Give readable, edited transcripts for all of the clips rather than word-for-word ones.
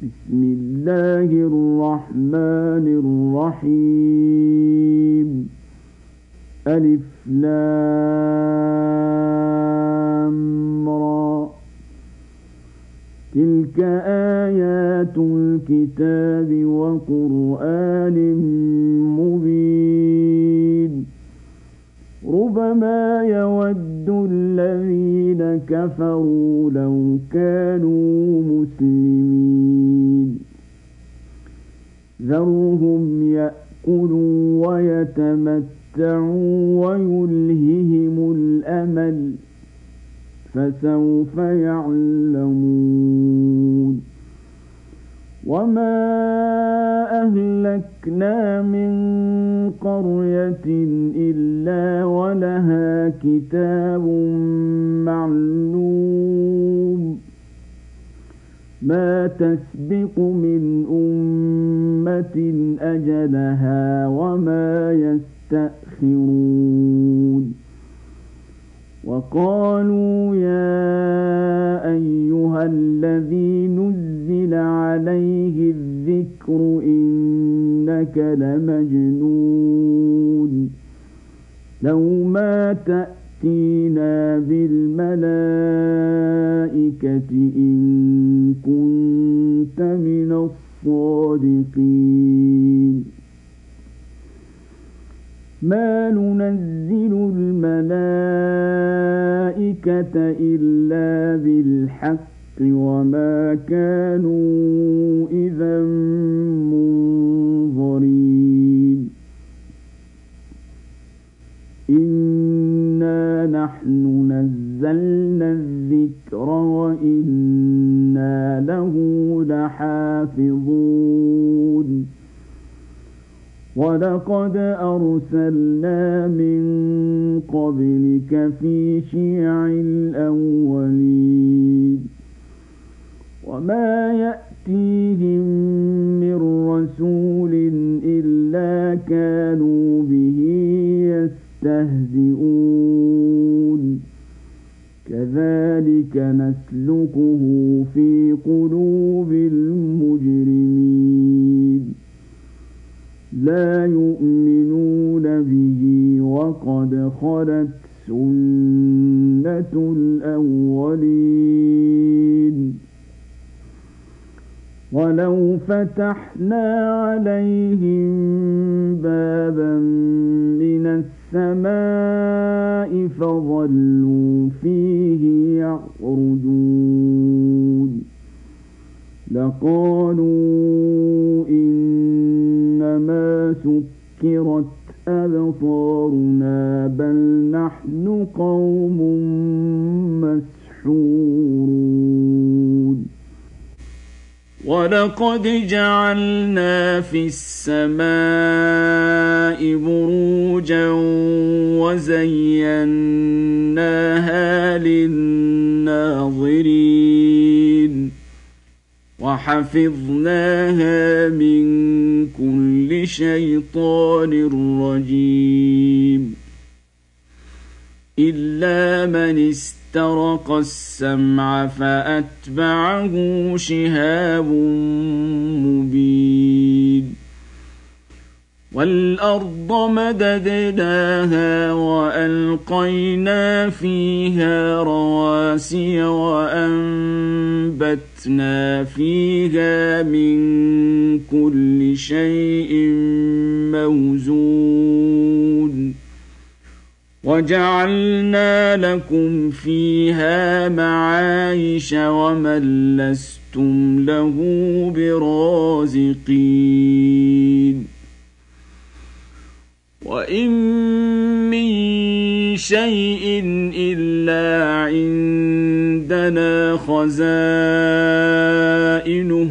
بسم الله الرحمن الرحيم ألف لام را تلك آيات الكتاب وقرآن مبين ربما يود الذين كفروا لو كانوا مسلمين ذرهم يأكلوا ويتمتعوا ويلههم الأمل فسوف يعلمون وما أهلكنا من قرية إلا ولها كتاب معلوم ما تسبق من أمة أجلها وما يستأخرون وقالوا يا أيها الذي نزل عليه الذكر إنك لمجنون لو ما تأتينا بالملائكة إن كنت من الصادقين ما ننزل الملائكة إلا بالحق وما كانوا إذا منظرين إنا نحن نزلنا الذكر وإنا له لحافظون ولقد أرسلنا من قبلك في شيع الأولين وما يأتيهم من رسول إلا كانوا به يستهزئون كذلك نسلكه في قلوب المجرمين لا يؤمنون به وقد خلت سنة الأولين ولو فتحنا عليهم بابا من السماء فظلوا فيه يعرجون لقالوا إنما سكرت أبصارنا بل نحن قوم مسحورون ولقد جعلنا في السماء بروجا وزيناها للناظرين وحفظناها من كل شيطان رجيم إلا من استرق السمع فأتبعه شهاب مبين والأرض مددناها وألقينا فيها رواسي وأنبتنا فيها من كل شيء موزون وجعلنا لكم فيها معايش ومن لستم له برازقين وإن من شيء إلا عندنا خزائنه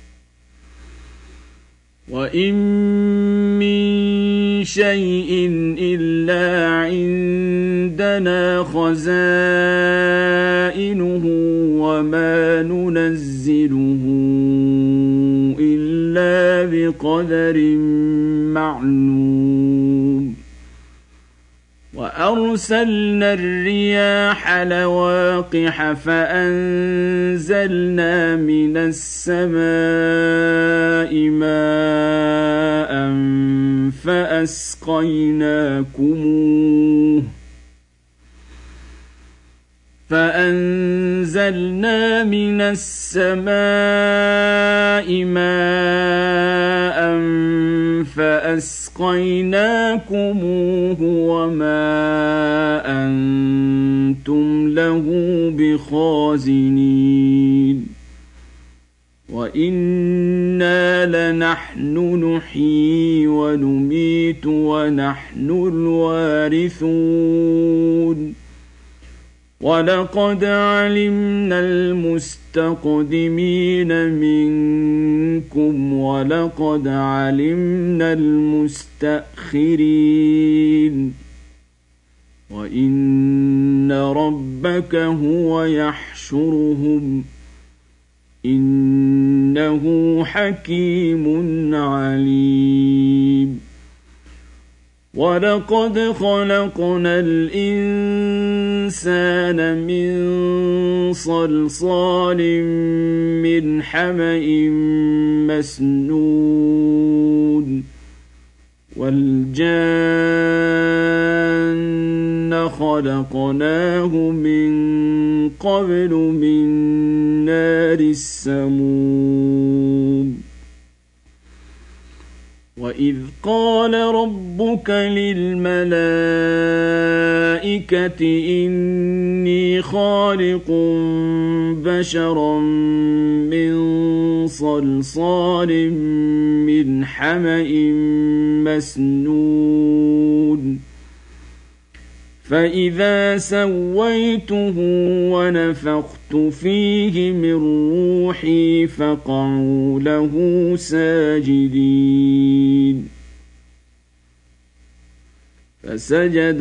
وإن من شيء إلا عندنا خزائنه وما ننزله إلا بقدر معلوم وأرسلنا الرياح لواقح فأنزلنا من السماء ماء فأسقيناكموه وما أنتم له بخازنين وإنا لنحن نحيي ونميت ونحن الوارثون ولقد علمنا المستقدمين منكم ولقد علمنا المستأخرين وإن ربك هو يحشرهم إنه حكيم عليم ولقد خلقنا الإنسان من صلصال من حمإ مسنون والجان خلقناه من قبل من نار السموم وإذ قال ربك للملائكة إني خالق بشرا من صلصال من حمإ مسنون فإذا سويته ونفخت فيه من روحي فقعوا له ساجدين فسجد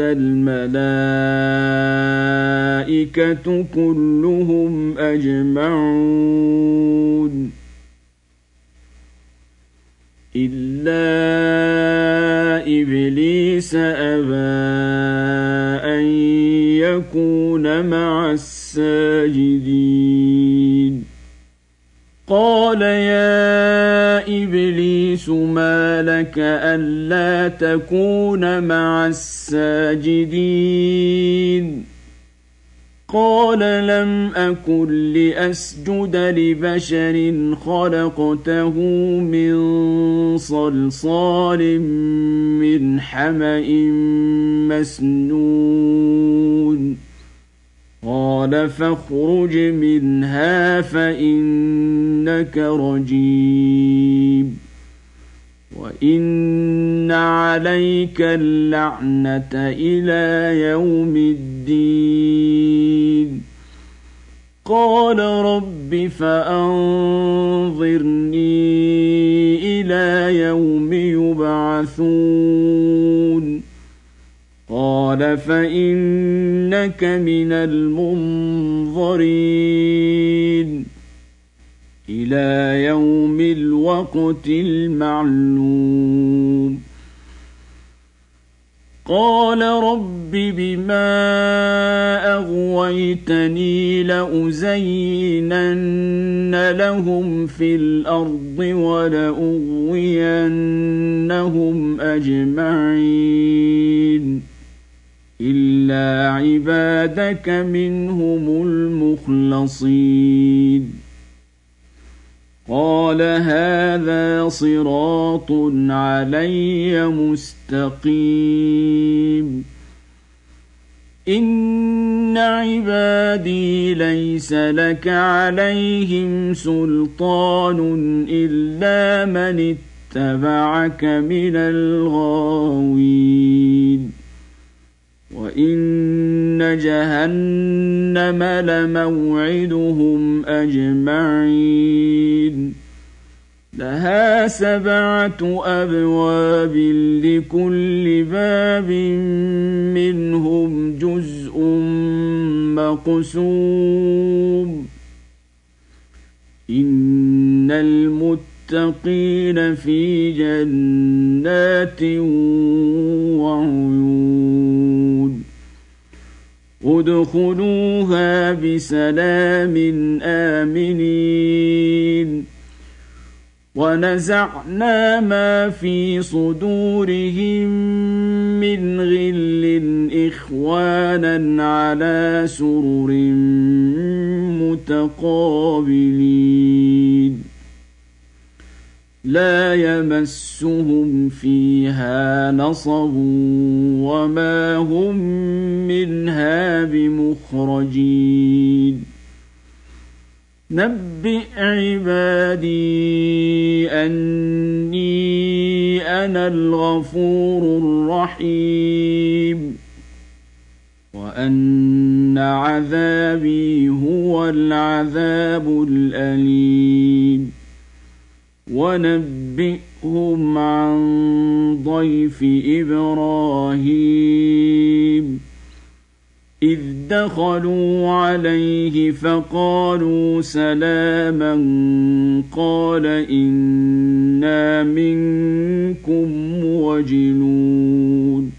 الملائكة كلهم أجمعون إلا إبليس أبى أن يكون مع الساجدين قال يا إبليس ما لك ألا تكون مع الساجدين قال لم أكن لأسجد لبشر خلقته من صلصال من حمإ مسنون قال فاخرج منها فإنك رجيم وإن عليك اللعنة إلى يوم الدين قال رب فأنظرني إلى يوم يبعثون قال فإنك من المنظرين إلى يوم الوقت المعلوم قال رب بما أغويتني لأزينن لهم في الأرض ولأغوينهم أجمعين إلا عبادك منهم المخلصين قال هذا صراط علي مستقيم إن عبادي ليس لك عليهم سلطان إلا من اتبعك من الغاوين وإن جهنم لموعدهم أجمعين لها 7 أبواب لكل باب منهم جزء مقسوم إن المتقين في جنات وعيون ادخلوها بسلام آمنين ونزعنا ما في صدورهم من غل إخوانا على سرر متقابلين لا يمسهم فيها نصب وما هم منها بمخرجين نبئ عبادي أني أنا الغفور الرحيم وأن عذابي هو العذاب الأليم ونبئهم عن ضيف إبراهيم إذ دخلوا عليه فقالوا سلاما قال إنا منكم وجلون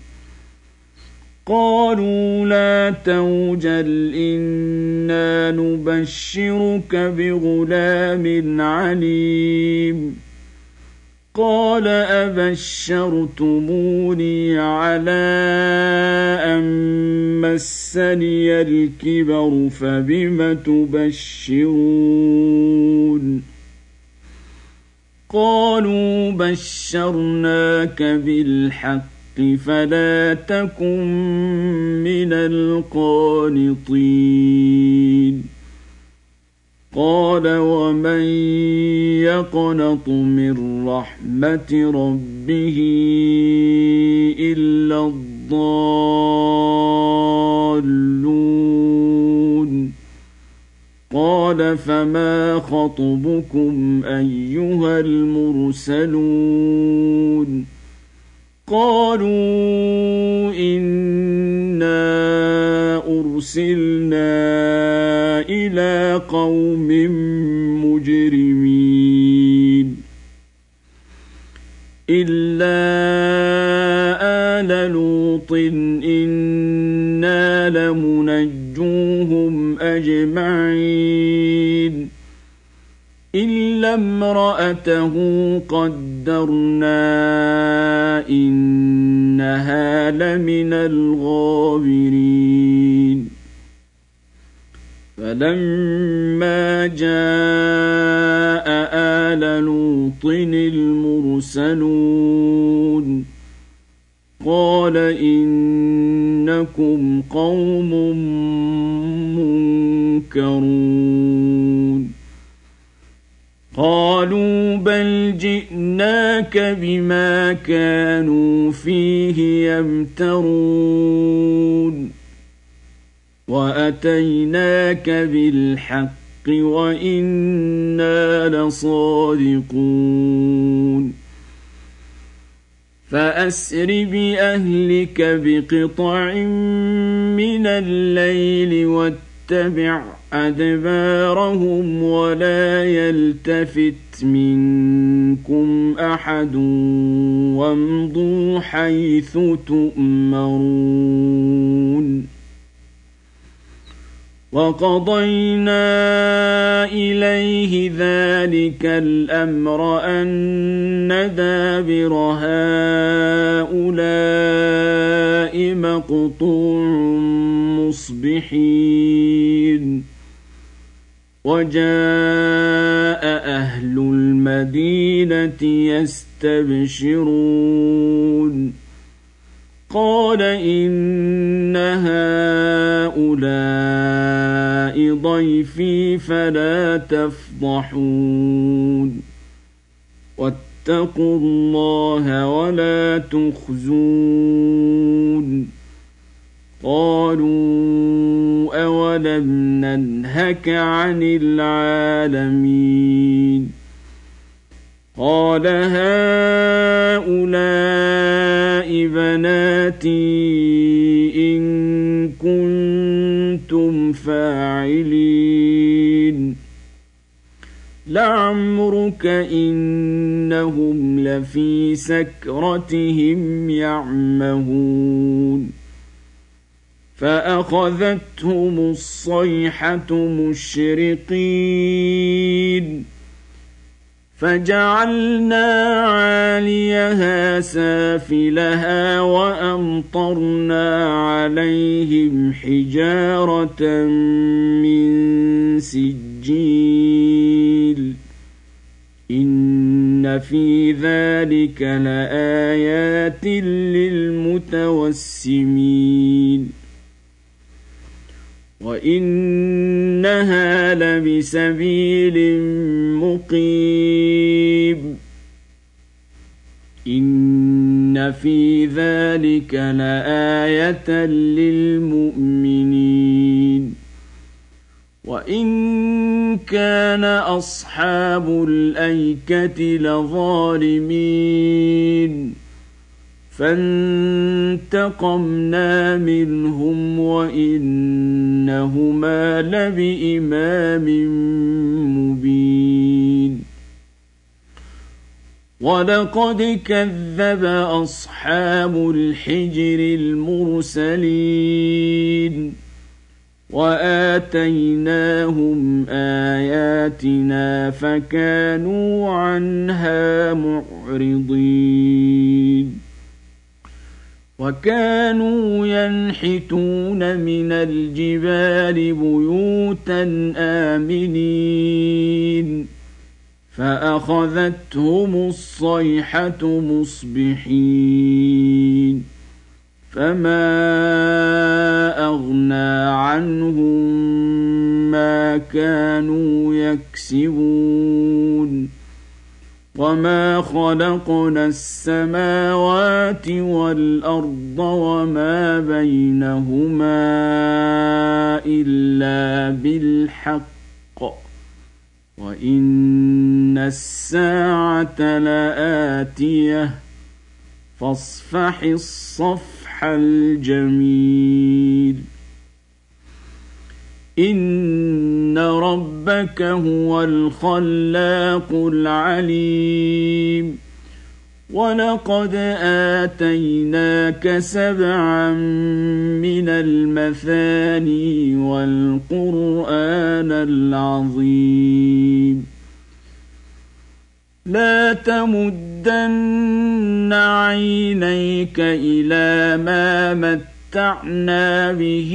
قالوا لا توجل إنا نبشرك بغلام عليم قال أبشرتموني على أن مسني الكبر فبم تبشرون قالوا بشرناك بالحق فلا تكن من القانطين قال ومن يقنط من رحمة ربه إلا الضالون قال فما خطبكم أيها المرسلون قالوا إنا أرسلنا إلى قوم مجرمين إلا آل لوط إنا لمنجوهم أجمعين إلا امرأته قدرنا إنها لمن الغابرين فلما جاء آل لوط المرسلون قال إنكم قوم منكرون قالوا بل جئناك بما كانوا فيه يمترون وأتيناك بالحق وإنا لصادقون فأسر بأهلك بقطع من الليل واتبع أدبارهم ولا يلتفت منكم أحد وامضوا حيث تؤمرون وقضينا إليه ذلك الأمر أن دابر هؤلاء مقطوع مصبحين وجاء أهل المدينة يستبشرون قال إن هؤلاء ضيفي فلا تفضحون واتقوا الله ولا تخزون قالوا أولم ننهك عن العالمين قال هؤلاء بناتي إن كنتم فاعلين لعمرك إنهم لفي سكرتهم يعمهون فأخذتهم الصيحة مشرقين فجعلنا عاليها سافلها وأمطرنا عليهم حجارة من سجيل إن في ذلك لآيات للمتوسمين وإنها لبسبيل مقيم إن في ذلك لآية للمؤمنين وإن كان أصحاب الأيكة لظالمين فانتقمنا منهم وإنهما لبإمام مبين ولقد كذب أصحاب الحجر المرسلين وآتيناهم آياتنا فكانوا عنها معرضين وكانوا ينحتون من الجبال بيوتا آمنين فأخذتهم الصيحة مصبحين فما أغنى عنهم ما كانوا يكسبون وما خلقنا السماوات والأرض وما بينهما إلا بالحق وإن الساعة لآتية فاصفح الصفح الجميل إن ربك هو الخلاق العليم ولقد آتيناك 7 من المثاني والقرآن العظيم لا تمدن عينيك إلى ما متعنا به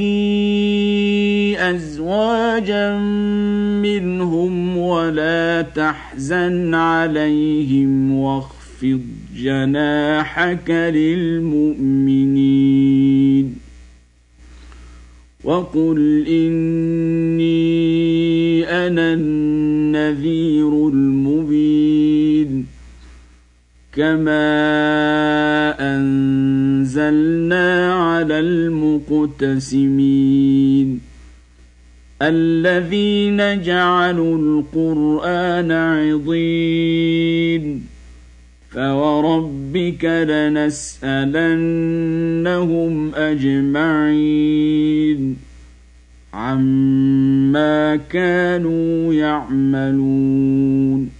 أزواجا منهم ولا تحزن عليهم واخفض جناحك للمؤمنين وقل إني أنا النذير المبين كما أنزلنا على المقتسمين الذين جعلوا القرآن عضين فوربك لنسألنهم أجمعين عما كانوا يعملون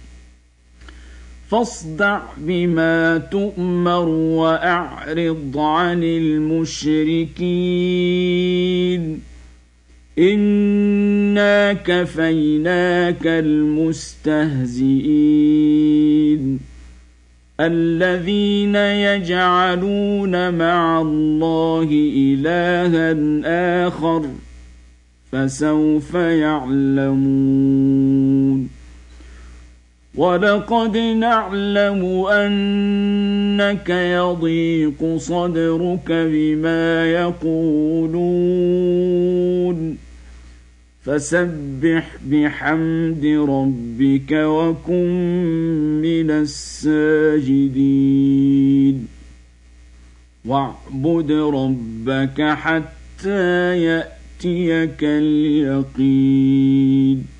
فاصدع بما تؤمر وأعرض عن المشركين إنا كفيناك المستهزئين الذين يجعلون مع الله إلها آخر فسوف يعلمون ولقد نعلم أنك يضيق صدرك بما يقولون فسبح بحمد ربك وكن من الساجدين واعبد ربك حتى يأتيك اليقين